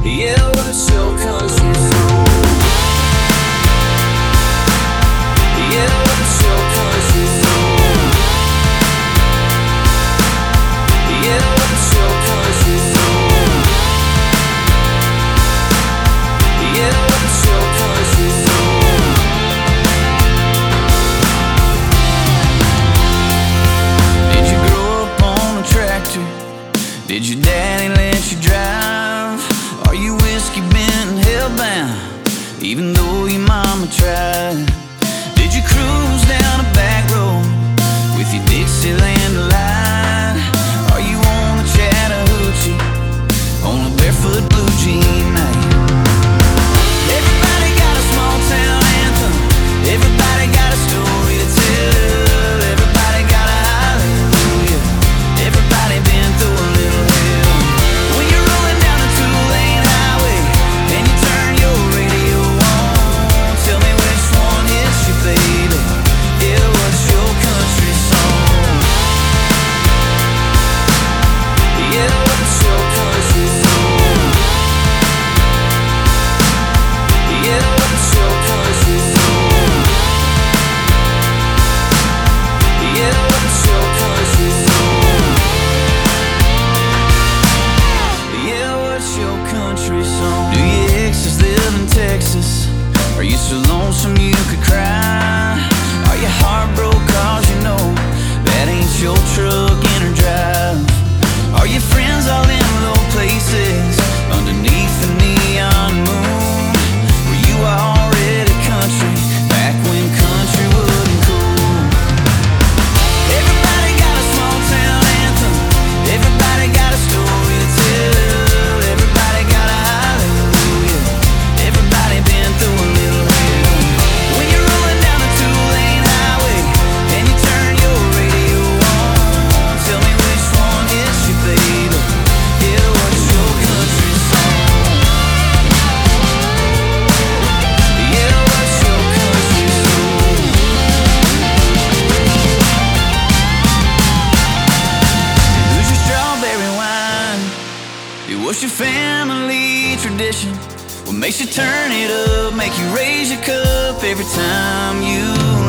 Yeah, what's your country song? Yeah, what's your country song? Yeah, what's your country song? Yeah, what's your country song? Did you grow up on a tractor? Did your daddy let you drive? Are you whiskey bent and hellbound, even though your mama tried? Did you cruise down a back road with your Dixieland delight? Are you on a Chattahoochee on a barefoot blue jean night? Everybody got a small town anthem. Everybody got a story to tell. Everybody got a hallelujah. Everybody been through a little hell. When you're rolling down the two-lane highway and you turn your radio on, tell me which one hits you, baby. Yeah, what's your country song? Yeah, what's your country song? Yeah, what's your country song? Yeah, what's your country song? Yeah, what's your country song? Do your exes live in Texas? Are you so lonesome you could cry? Are you heartbroken cause you know that ain't your truck in her drive? Are your friends all in low places underneath the neon moon? Were you already country back when country wasn't cool? Everybody got a small town anthem. Everybody got a story to tell. Everybody got a hallelujah. Everybody been through a little hell. When you're rolling down the two-lane highway and you turn your radio on, tell me which one hits you, baby. Yeah, what's your country song? Yeah, what's your country song? Who's your strawberry wine? What's your family tradition? What makes you turn it up, make you raise your cup every time you